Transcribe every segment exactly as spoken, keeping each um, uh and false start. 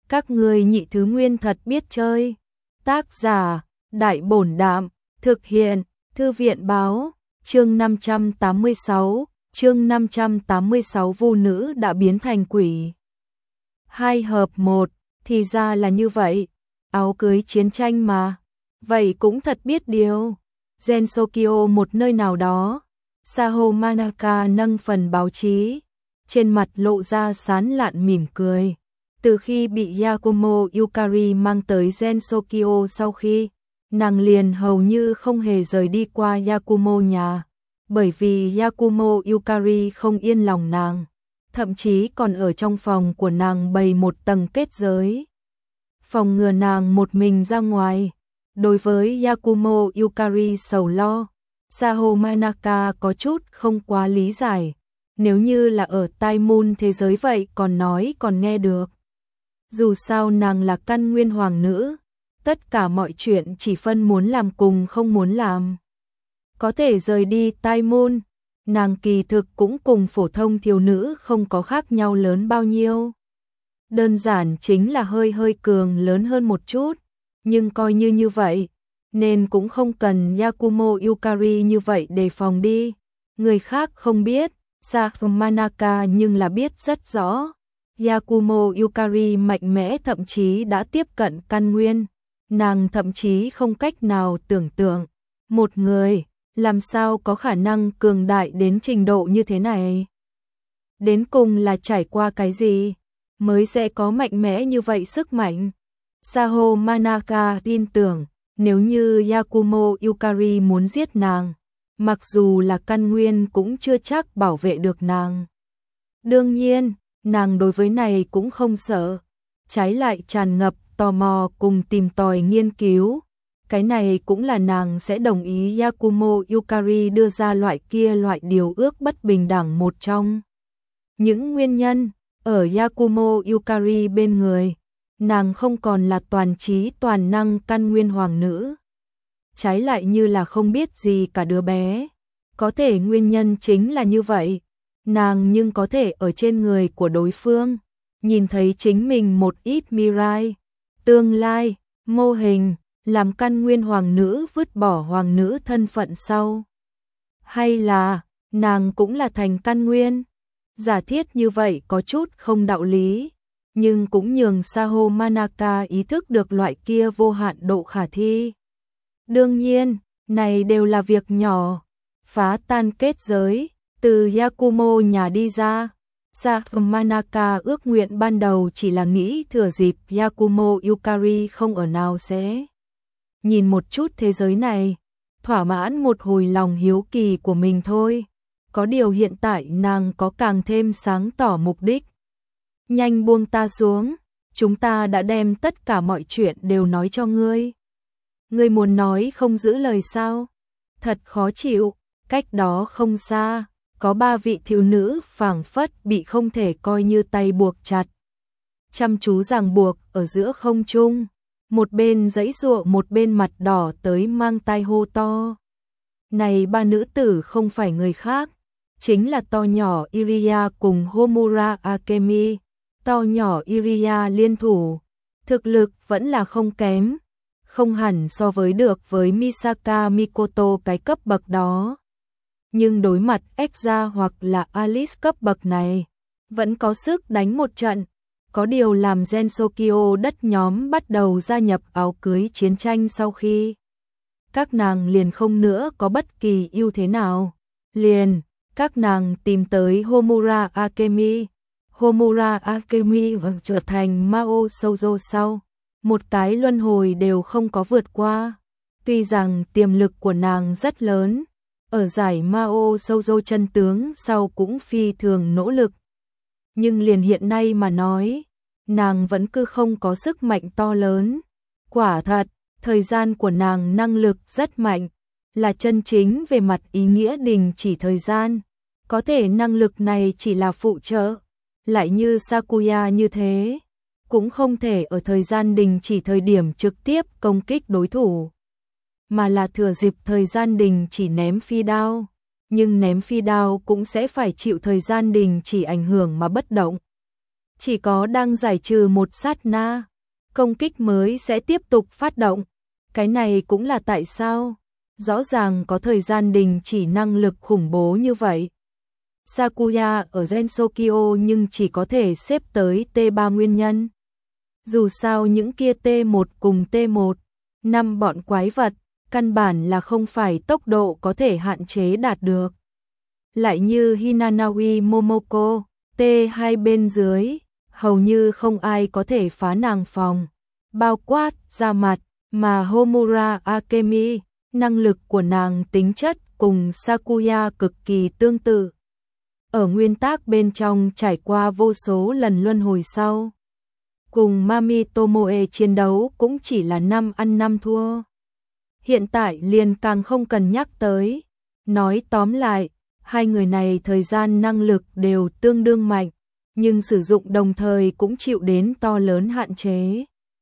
Các ngươi nhị thứ nguyên thật biết chơi. Tác giả, Đại Bổn Đạm, thực hiện, Thư viện Báo, chương năm trăm tám mươi sáu, chương năm trăm tám mươi sáu Vu nữ đã biến thành quỷ. Hai hợp một, thì ra là như vậy, áo cưới chiến tranh mà. Vậy cũng thật biết điều. Gensokyo một nơi nào đó, Saho Manaka nâng phần báo chí, trên mặt lộ ra sán lạn mỉm cười. Từ khi bị Yakumo Yukari mang tới Gensokyo sau khi, nàng liền hầu như không hề rời đi qua Yakumo nhà, bởi vì Yakumo Yukari không yên lòng nàng, thậm chí còn ở trong phòng của nàng bày một tầng kết giới, phòng ngừa nàng một mình ra ngoài. Đối với Yakumo Yukari sầu lo, Saho Manaka có chút không quá lý giải. Nếu như là ở Tai Môn thế giới vậy còn nói còn nghe được. Dù sao nàng là căn nguyên hoàng nữ, tất cả mọi chuyện chỉ phân muốn làm cùng không muốn làm. Có thể rời đi Tai Môn, nàng kỳ thực cũng cùng phổ thông thiếu nữ không có khác nhau lớn bao nhiêu. Đơn giản chính là hơi hơi cường lớn hơn một chút, nhưng coi như như vậy, nên cũng không cần Yakumo Yukari như vậy đề phòng đi. Người khác không biết, Saho Manaka nhưng là biết rất rõ. Yakumo Yukari mạnh mẽ thậm chí đã tiếp cận căn nguyên, nàng thậm chí không cách nào tưởng tượng, một người, làm sao có khả năng cường đại đến trình độ như thế này. Đến cùng là trải qua cái gì, mới sẽ có mạnh mẽ như vậy sức mạnh. Saho Manaka tin tưởng, nếu như Yakumo Yukari muốn giết nàng, mặc dù là căn nguyên cũng chưa chắc bảo vệ được nàng. Đương nhiên, nàng đối với này cũng không sợ, trái lại tràn ngập tò mò cùng tìm tòi nghiên cứu. Cái này cũng là nàng sẽ đồng ý Yakumo Yukari đưa ra loại kia loại điều ước bất bình đẳng một trong những nguyên nhân. Ở Yakumo Yukari bên người, nàng không còn là toàn trí toàn năng căn nguyên hoàng nữ, trái lại như là không biết gì cả đứa bé. Có thể nguyên nhân chính là như vậy, nàng nhưng có thể ở trên người của đối phương nhìn thấy chính mình một ít mirai, tương lai, mô hình, làm căn nguyên hoàng nữ vứt bỏ hoàng nữ thân phận sau. Hay là, nàng cũng là thành căn nguyên. Giả thiết như vậy có chút không đạo lý, nhưng cũng nhường Saho Manaka ý thức được loại kia vô hạn độ khả thi. Đương nhiên, này đều là việc nhỏ. Phá tan kết giới, từ Yakumo nhà đi ra, Saho Manaka ước nguyện ban đầu chỉ là nghĩ thừa dịp Yakumo Yukari không ở nào sẽ nhìn một chút thế giới này, thỏa mãn một hồi lòng hiếu kỳ của mình thôi. Có điều hiện tại nàng có càng thêm sáng tỏ mục đích. Nhanh buông ta xuống, chúng ta đã đem tất cả mọi chuyện đều nói cho ngươi. Ngươi muốn nói không giữ lời sao? Thật khó chịu. Cách đó không xa, có ba vị thiếu nữ phảng phất bị không thể coi như tay buộc chặt. Chăm chú ràng buộc ở giữa không trung, một bên giãy giụa một bên mặt đỏ tới mang tai hô to. Này ba nữ tử không phải người khác, chính là to nhỏ Iriya cùng Homura Akemi. To nhỏ Iriya liên thủ, thực lực vẫn là không kém, không hẳn so với được với Misaka Mikoto cái cấp bậc đó. Nhưng đối mặt Exa hoặc là Alice cấp bậc này, vẫn có sức đánh một trận. Có điều làm Gensokyo đất nhóm bắt đầu gia nhập áo cưới chiến tranh sau khi các nàng liền không nữa có bất kỳ ưu thế nào. Liền, các nàng tìm tới Homura Akemi. Homura Akemi trở thành Mao Shoujo sau, một cái luân hồi đều không có vượt qua. Tuy rằng tiềm lực của nàng rất lớn, ở giải Mao Shoujo chân tướng sau cũng phi thường nỗ lực. Nhưng liền hiện nay mà nói, nàng vẫn cứ không có sức mạnh to lớn. Quả thật, thời gian của nàng năng lực rất mạnh, là chân chính về mặt ý nghĩa đình chỉ thời gian. Có thể năng lực này chỉ là phụ trợ, lại như Sakuya như thế, cũng không thể ở thời gian đình chỉ thời điểm trực tiếp công kích đối thủ, mà là thừa dịp thời gian đình chỉ ném phi đao, nhưng ném phi đao cũng sẽ phải chịu thời gian đình chỉ ảnh hưởng mà bất động. chỉ có đang giải trừ một sát na, công kích mới sẽ tiếp tục phát động. Cái này cũng là tại sao rõ ràng có thời gian đình chỉ năng lực khủng bố như vậy. Sakuya ở Gensokyo nhưng chỉ có thể xếp tới T ba nguyên nhân. Dù sao những kia T một cùng T một, năm bọn quái vật, căn bản là không phải tốc độ có thể hạn chế đạt được. Lại như Hinanawi Momoko, T hai bên dưới, hầu như không ai có thể phá nàng phòng, bao quát, ra mặt, mà Homura Akemi, năng lực của nàng tính chất cùng Sakuya cực kỳ tương tự. Ở nguyên tắc bên trong trải qua vô số lần luân hồi sau. Cùng Mami Tomoe chiến đấu cũng chỉ là năm ăn năm thua. Hiện tại liền càng không cần nhắc tới. Nói tóm lại, hai người này thời gian năng lực đều tương đương mạnh, nhưng sử dụng đồng thời cũng chịu đến to lớn hạn chế.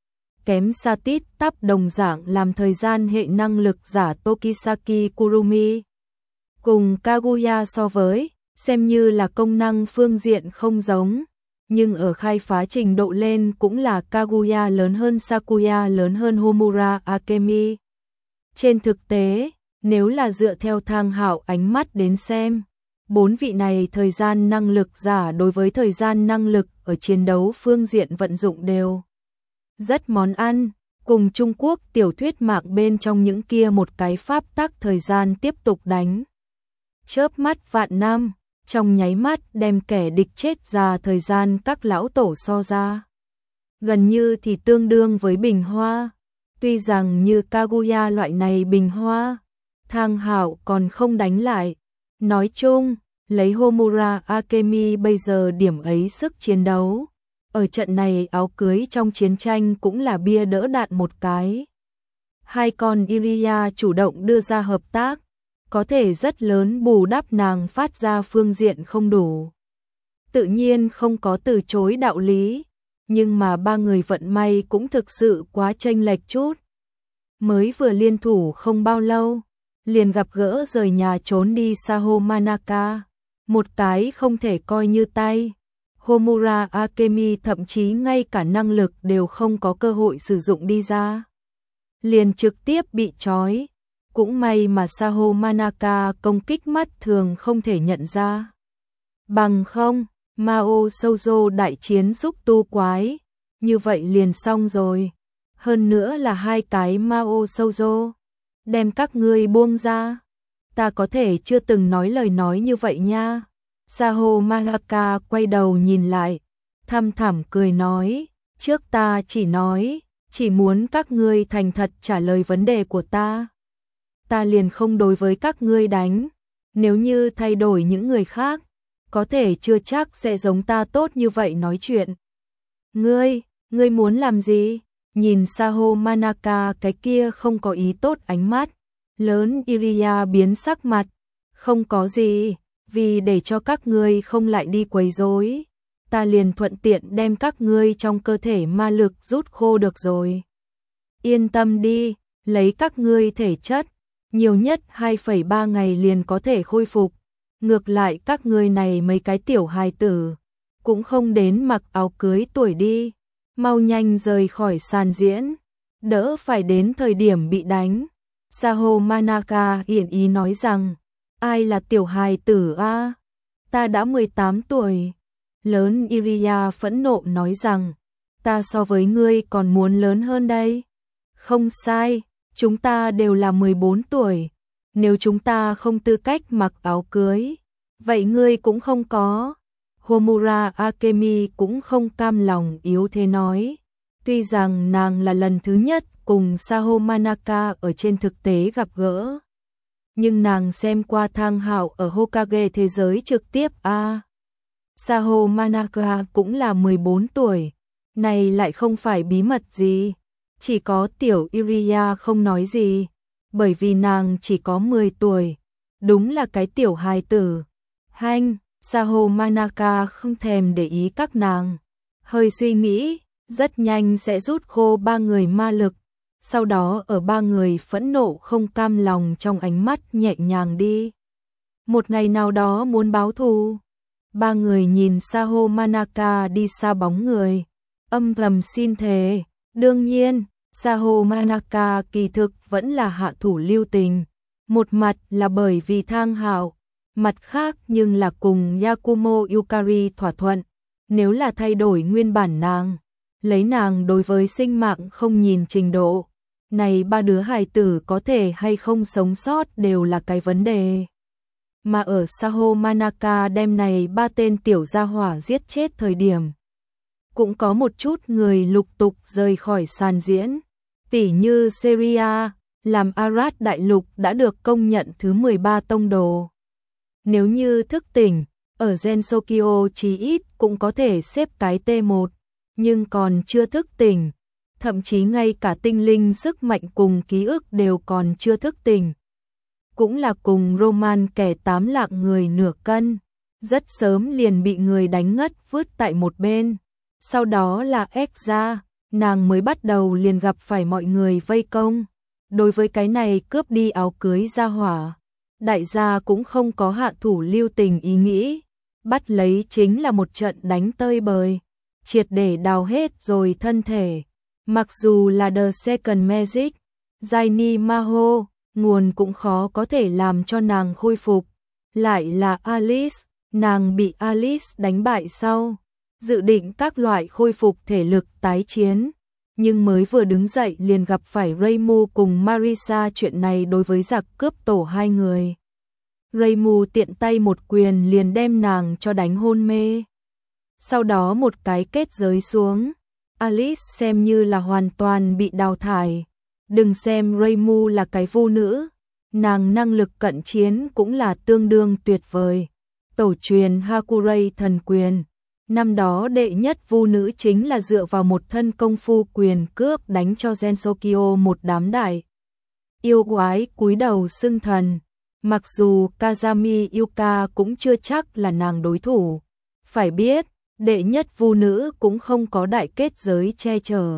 Kém xa tít tắp đồng dạng làm thời gian hệ năng lực giả Tokisaki Kurumi. Cùng Kaguya so với, xem như là công năng phương diện không giống, nhưng ở khai phá trình độ lên cũng là Kaguya lớn hơn Sakuya lớn hơn Homura Akemi. Trên thực tế, nếu là dựa theo thang hạo ánh mắt đến xem, bốn vị này thời gian năng lực giả đối với thời gian năng lực ở chiến đấu phương diện vận dụng đều rất món ăn, cùng Trung Quốc tiểu thuyết mạng bên trong những kia một cái pháp tắc thời gian tiếp tục đánh. Chớp mắt vạn năm, trong nháy mắt đem kẻ địch chết già thời gian các lão tổ so ra. Gần như thì tương đương với bình hoa, tuy rằng như Kaguya loại này bình hoa, thang hạo còn không đánh lại. Nói chung, lấy Homura Akemi bây giờ điểm ấy sức chiến đấu. Ở trận này áo cưới trong chiến tranh cũng là bia đỡ đạn một cái. Hai con Iria chủ động đưa ra hợp tác, có thể rất lớn bù đắp nàng phát ra phương diện không đủ. Tự nhiên không có từ chối đạo lý, nhưng mà ba người vận may cũng thực sự quá chênh lệch chút. Mới vừa liên thủ không bao lâu, liền gặp gỡ rời nhà trốn đi Saho Manaka, một cái không thể coi như tay. Homura Akemi thậm chí ngay cả năng lực đều không có cơ hội sử dụng đi ra. Liền trực tiếp bị trói. Cũng may mà Saho Manaka công kích mắt thường không thể nhận ra. Bằng không, Mao Shoujo đại chiến xúc tu quái, như vậy liền xong rồi. Hơn nữa là hai cái Mao Shoujo. Đem các ngươi buông ra. Ta có thể chưa từng nói lời nói như vậy nha. Saho Manaka quay đầu nhìn lại, thăm thẳm cười nói, trước ta chỉ nói, chỉ muốn các ngươi thành thật trả lời vấn đề của ta. Ta liền không đối với các ngươi đánh, nếu như thay đổi những người khác, có thể chưa chắc sẽ giống ta tốt như vậy nói chuyện. Ngươi, ngươi muốn làm gì? Nhìn Saho Manaka cái kia không có ý tốt ánh mắt, lớn Iria biến sắc mặt, không có gì. Vì để cho các ngươi không lại đi quấy rối, ta liền thuận tiện đem các ngươi trong cơ thể ma lực rút khô được rồi. Yên tâm đi, lấy các ngươi thể chất, nhiều nhất hai phẩy ba ngày liền có thể khôi phục. Ngược lại các ngươi này mấy cái tiểu hài tử, cũng không đến mặc áo cưới tuổi đi, mau nhanh rời khỏi sàn diễn, đỡ phải đến thời điểm bị đánh. Saho Manaka hiển ý nói rằng, ai là tiểu hài tử a? Ta đã mười tám tuổi. Lớn Iria phẫn nộ nói rằng, ta so với ngươi còn muốn lớn hơn đây. Không sai, chúng ta đều là mười bốn tuổi. Nếu chúng ta không tư cách mặc áo cưới, vậy ngươi cũng không có. Homura Akemi cũng không cam lòng yếu thế nói. Tuy rằng nàng là lần thứ nhất cùng Saho Manaka ở trên thực tế gặp gỡ, nhưng nàng xem qua thang hạo ở Hokage thế giới trực tiếp a. À, Saho Manaka cũng là mười bốn tuổi, này lại không phải bí mật gì, chỉ có tiểu Iria không nói gì, bởi vì nàng chỉ có mười tuổi, đúng là cái tiểu hài tử. Hanh, Saho Manaka không thèm để ý các nàng, hơi suy nghĩ, rất nhanh sẽ rút khô ba người ma lực. Sau đó ở ba người phẫn nộ không cam lòng trong ánh mắt nhẹ nhàng đi. Một ngày nào đó muốn báo thù, Ba người nhìn Saho Manaka đi xa bóng người, âm thầm xin thề. Đương nhiên, Saho Manaka kỳ thực vẫn là hạ thủ lưu tình. Một mặt là bởi vì Thang Hạo, mặt khác nhưng là cùng Yakumo Yukari thỏa thuận. Nếu là thay đổi nguyên bản nàng, lấy nàng đối với sinh mạng không nhìn trình độ, này ba đứa hài tử có thể hay không sống sót đều là cái vấn đề. Mà ở Saho Manaka đem này ba tên tiểu gia hỏa giết chết thời điểm, cũng có một chút người lục tục rời khỏi sàn diễn, tỉ như Seria, làm Arad Đại Lục đã được công nhận thứ mười ba tông đồ. Nếu như thức tỉnh, ở Gensokyo chí ít cũng có thể xếp cái T một, nhưng còn chưa thức tỉnh, thậm chí ngay cả tinh linh sức mạnh cùng ký ức đều còn chưa thức tỉnh. Cũng là cùng Roman kẻ tám lạng người nửa cân, rất sớm liền bị người đánh ngất vứt tại một bên. Sau đó là Ekza, nàng mới bắt đầu liền gặp phải mọi người vây công. Đối với cái này cướp đi áo cưới gia hỏa, đại gia cũng không có hạ thủ lưu tình ý nghĩ, bắt lấy chính là một trận đánh tơi bời, triệt để đào hết rồi thân thể. Mặc dù là The Second Magic, Jaini Maho, nguồn cũng khó có thể làm cho nàng khôi phục. Lại là Alice, nàng bị Alice đánh bại sau, dự định các loại khôi phục thể lực tái chiến. Nhưng mới vừa đứng dậy liền gặp phải Reimu cùng Marisa, chuyện này đối với giặc cướp tổ hai người. Reimu tiện tay một quyền liền đem nàng cho đánh hôn mê. Sau đó một cái kết giới xuống, Alice xem như là hoàn toàn bị đào thải. Đừng xem Reimu là cái vu nữ, nàng năng lực cận chiến cũng là tương đương tuyệt vời. Tổ truyền Hakurei thần quyền. Năm đó đệ nhất vu nữ chính là dựa vào một thân công phu quyền cước đánh cho Gensokyo một đám đại yêu quái cúi đầu xưng thần. Mặc dù Kazami Yuka cũng chưa chắc là nàng đối thủ. Phải biết, đệ nhất vu nữ cũng không có đại kết giới che chở.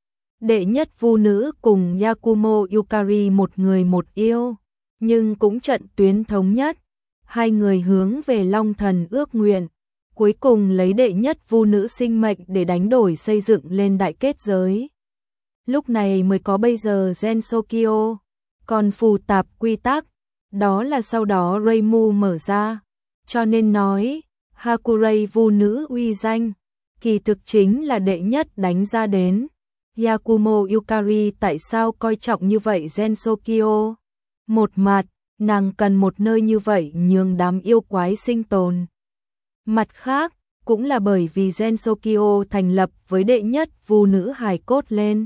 Đệ nhất vu nữ cùng Yakumo Yukari một người một yêu, nhưng cũng trận tuyến thống nhất. Hai người hướng về Long Thần ước nguyện. Cuối cùng lấy đệ nhất vu nữ sinh mệnh để đánh đổi xây dựng lên đại kết giới. Lúc này mới có bây giờ Gensokyo. Còn phù tạp quy tắc, đó là sau đó Reimu mở ra. Cho nên nói, Hakurei vu nữ uy danh, kỳ thực chính là đệ nhất đánh ra đến. Yakumo Yukari tại sao coi trọng như vậy Gensokyo? Một mặt, nàng cần một nơi như vậy nhường đám yêu quái sinh tồn. Mặt khác, cũng là bởi vì Gensokyo thành lập với đệ nhất vu nữ hài cốt lên.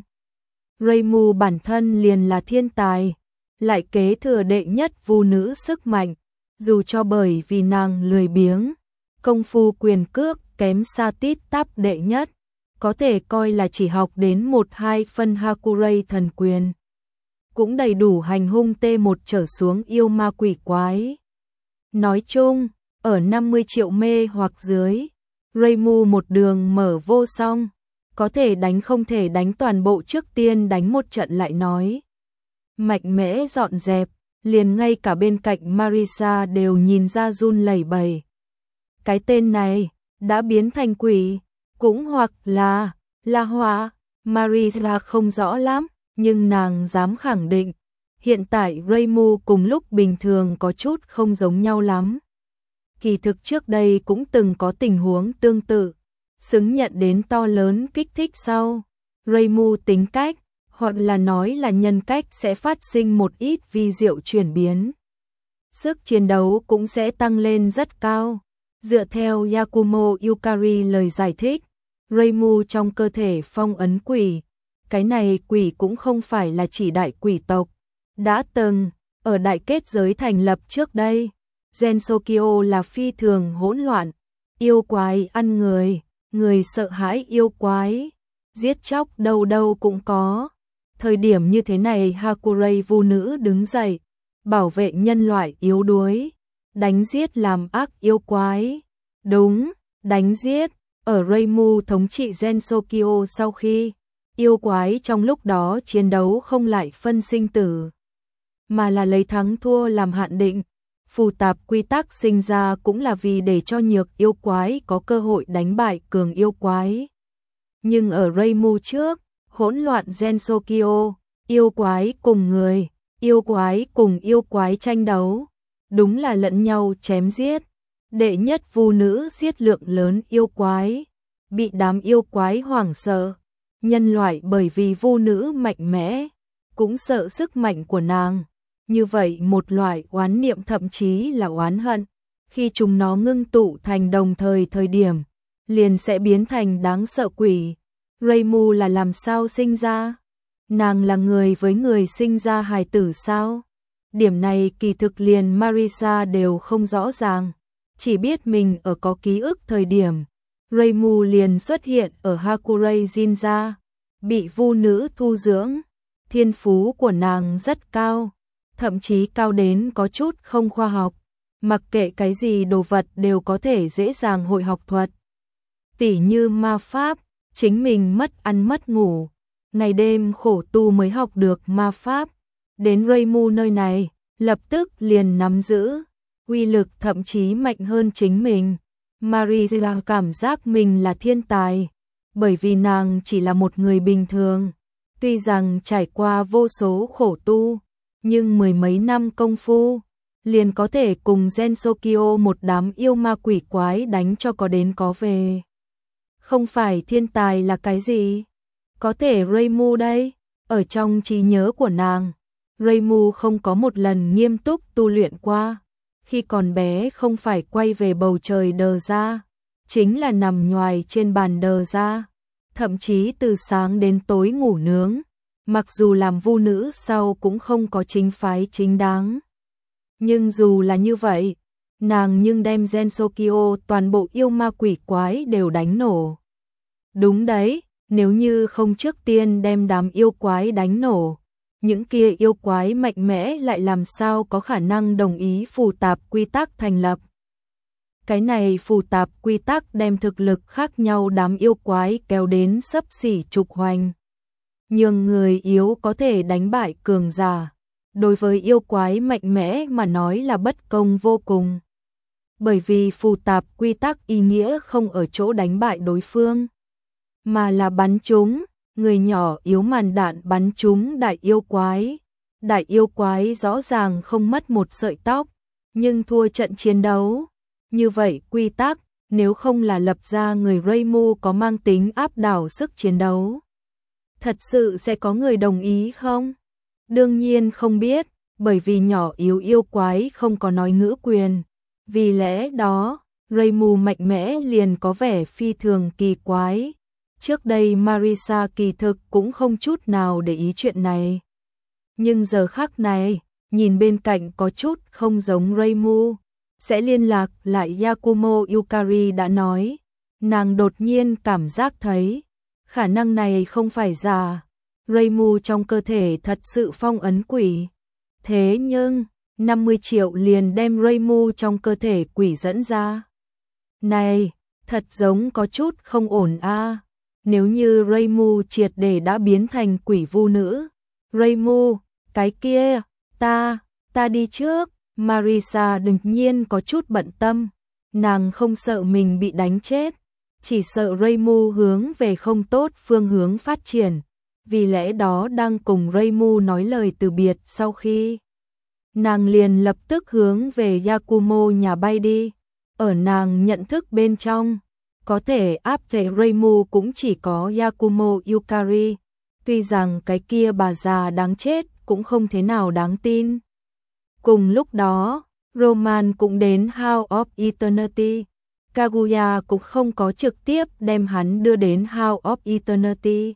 Reimu bản thân liền là thiên tài, lại kế thừa đệ nhất vu nữ sức mạnh, dù cho bởi vì nàng lười biếng, công phu quyền cước kém xa tít tắp đệ nhất, có thể coi là chỉ học đến một hai phân Hakurei thần quyền. Cũng đầy đủ hành hung T một trở xuống yêu ma quỷ quái. Nói chung, ở năm mươi triệu mê hoặc dưới, Reimu một đường mở vô song, có thể đánh không thể đánh toàn bộ trước tiên đánh một trận lại nói. Mạnh mẽ dọn dẹp, liền ngay cả bên cạnh Marisa đều nhìn ra run lẩy bẩy. Cái tên này, đã biến thành quỷ, cũng hoặc là, là họa, Marisa không rõ lắm, nhưng nàng dám khẳng định, hiện tại Reimu cùng lúc bình thường có chút không giống nhau lắm. Kỳ thực trước đây cũng từng có tình huống tương tự, xứng nhận đến to lớn kích thích sau. Reimu tính cách, hoặc là nói là nhân cách sẽ phát sinh một ít vi diệu chuyển biến. Sức chiến đấu cũng sẽ tăng lên rất cao. Dựa theo Yakumo Yukari lời giải thích, Reimu trong cơ thể phong ấn quỷ. Cái này quỷ cũng không phải là chỉ đại quỷ tộc. Đã từng, ở đại kết giới thành lập trước đây, Gensokyo là phi thường hỗn loạn, yêu quái ăn người, người sợ hãi yêu quái, giết chóc đâu đâu cũng có. Thời điểm như thế này Hakurei vu nữ đứng dậy, bảo vệ nhân loại yếu đuối, đánh giết làm ác yêu quái. Đúng, đánh giết, ở Reimu thống trị Gensokyo sau khi, yêu quái trong lúc đó chiến đấu không lại phân sinh tử, mà là lấy thắng thua làm hạn định. Phù tạp quy tắc sinh ra cũng là vì để cho nhược yêu quái có cơ hội đánh bại cường yêu quái. Nhưng ở Reimu trước, hỗn loạn Gensokyo, yêu quái cùng người, yêu quái cùng yêu quái tranh đấu, đúng là lẫn nhau chém giết. Đệ nhất vu nữ giết lượng lớn yêu quái, bị đám yêu quái hoảng sợ. Nhân loại bởi vì vu nữ mạnh mẽ, cũng sợ sức mạnh của nàng. Như vậy một loại oán niệm thậm chí là oán hận, khi chúng nó ngưng tụ thành đồng thời thời điểm, liền sẽ biến thành đáng sợ quỷ. Reimu là làm sao sinh ra? Nàng là người với người sinh ra hài tử sao? Điểm này kỳ thực liền Marisa đều không rõ ràng, chỉ biết mình ở có ký ức thời điểm. Reimu liền xuất hiện ở Hakurei Jinja, bị vu nữ thu dưỡng. Thiên phú của nàng rất cao, thậm chí cao đến có chút không khoa học, mặc kệ cái gì đồ vật đều có thể dễ dàng hội học thuật. Tỉ như ma pháp, chính mình mất ăn mất ngủ, ngày đêm khổ tu mới học được ma pháp. Đến Reimu nơi này, lập tức liền nắm giữ, uy lực thậm chí mạnh hơn chính mình. Marisa cảm giác mình là thiên tài, bởi vì nàng chỉ là một người bình thường. Tuy rằng trải qua vô số khổ tu, nhưng mười mấy năm công phu, liền có thể cùng Gensokyo một đám yêu ma quỷ quái đánh cho có đến có về. Không phải thiên tài là cái gì? Có thể Reimu đây, ở trong trí nhớ của nàng, Reimu không có một lần nghiêm túc tu luyện qua. Khi còn bé không phải quay về bầu trời đờ ra, chính là nằm nhoài trên bàn đờ ra, thậm chí từ sáng đến tối ngủ nướng. Mặc dù làm vu nữ sau cũng không có chính phái chính đáng. Nhưng dù là như vậy, nàng nhưng đem Gensokyo toàn bộ yêu ma quỷ quái đều đánh nổ. Đúng đấy, nếu như không trước tiên đem đám yêu quái đánh nổ, những kia yêu quái mạnh mẽ lại làm sao có khả năng đồng ý phù tạp quy tắc thành lập. Cái này phù tạp quy tắc đem thực lực khác nhau đám yêu quái kéo đến xấp xỉ trục hoành. Nhưng người yếu có thể đánh bại cường giả, đối với yêu quái mạnh mẽ mà nói là bất công vô cùng. Bởi vì phù tạp quy tắc ý nghĩa không ở chỗ đánh bại đối phương, mà là bắn chúng, người nhỏ yếu màn đạn bắn chúng đại yêu quái. Đại yêu quái rõ ràng không mất một sợi tóc, nhưng thua trận chiến đấu. Như vậy quy tắc, nếu không là lập ra người Reimu có mang tính áp đảo sức chiến đấu, thật sự sẽ có người đồng ý không? Đương nhiên không biết, bởi vì nhỏ yếu yêu quái không có nói ngữ quyền. Vì lẽ đó, Reimu mạnh mẽ liền có vẻ phi thường kỳ quái. Trước đây Marisa kỳ thực cũng không chút nào để ý chuyện này. Nhưng giờ khắc này, nhìn bên cạnh có chút không giống Reimu, sẽ liên lạc lại Yakumo Yukari đã nói. Nàng đột nhiên cảm giác thấy, khả năng này không phải giả. Reimu trong cơ thể thật sự phong ấn quỷ. Thế nhưng, năm mươi triệu liền đem Reimu trong cơ thể quỷ dẫn ra. Này, thật giống có chút không ổn a. À. Nếu như Reimu triệt để đã biến thành quỷ vu nữ. Reimu, cái kia, ta, ta đi trước. Marisa đương nhiên có chút bận tâm. Nàng không sợ mình bị đánh chết, chỉ sợ Reimu hướng về không tốt phương hướng phát triển. Vì lẽ đó đang cùng Reimu nói lời từ biệt sau khi. Nàng liền lập tức hướng về Yakumo nhà bay đi. Ở nàng nhận thức bên trong, có thể áp thể Reimu cũng chỉ có Yakumo Yukari. Tuy rằng cái kia bà già đáng chết cũng không thế nào đáng tin. Cùng lúc đó, Roman cũng đến House of Eternity. Kaguya cũng không có trực tiếp đem hắn đưa đến House of Eternity,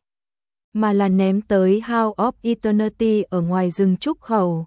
mà là ném tới House of Eternity ở ngoài rừng trúc khẩu.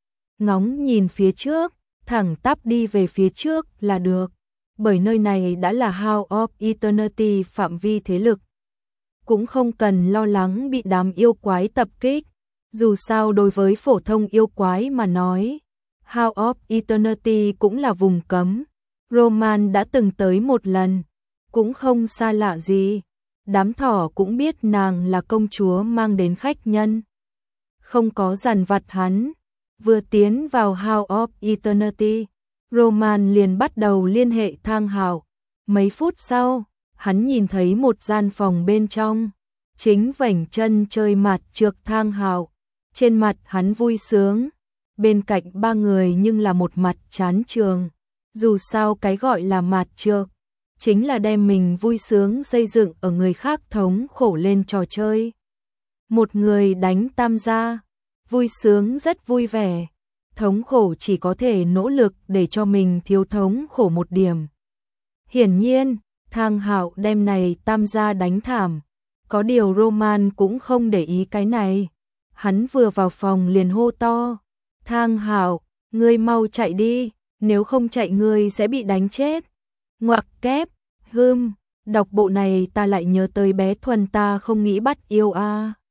Ngóng nhìn phía trước, thẳng tắp đi về phía trước là được, bởi nơi này đã là House of Eternity phạm vi thế lực. Cũng không cần lo lắng bị đám yêu quái tập kích, dù sao đối với phổ thông yêu quái mà nói, House of Eternity cũng là vùng cấm. Roman đã từng tới một lần, cũng không xa lạ gì. Đám thỏ cũng biết nàng là công chúa mang đến khách nhân, không có dằn vặt hắn. Vừa tiến vào House of Eternity, Roman liền bắt đầu liên hệ Thang Hạo. Mấy phút sau, hắn nhìn thấy một gian phòng bên trong, chính vảnh chân chơi mặt trược Thang Hạo. Trên mặt hắn vui sướng, bên cạnh ba người nhưng là một mặt chán trường. Dù sao cái gọi là mặt trược, chính là đem mình vui sướng xây dựng ở người khác thống khổ lên trò chơi. Một người đánh tam gia, vui sướng rất vui vẻ, thống khổ chỉ có thể nỗ lực để cho mình thiếu thống khổ một điểm. Hiển nhiên, Thang Hạo đem này tam gia đánh thảm, có điều Roman cũng không để ý cái này. Hắn vừa vào phòng liền hô to, Thang Hạo, ngươi mau chạy đi, nếu không chạy ngươi sẽ bị đánh chết. Ngoặc kép, hưm, đọc bộ này ta lại nhớ tới bé Thuần ta không nghĩ bắt yêu a. À.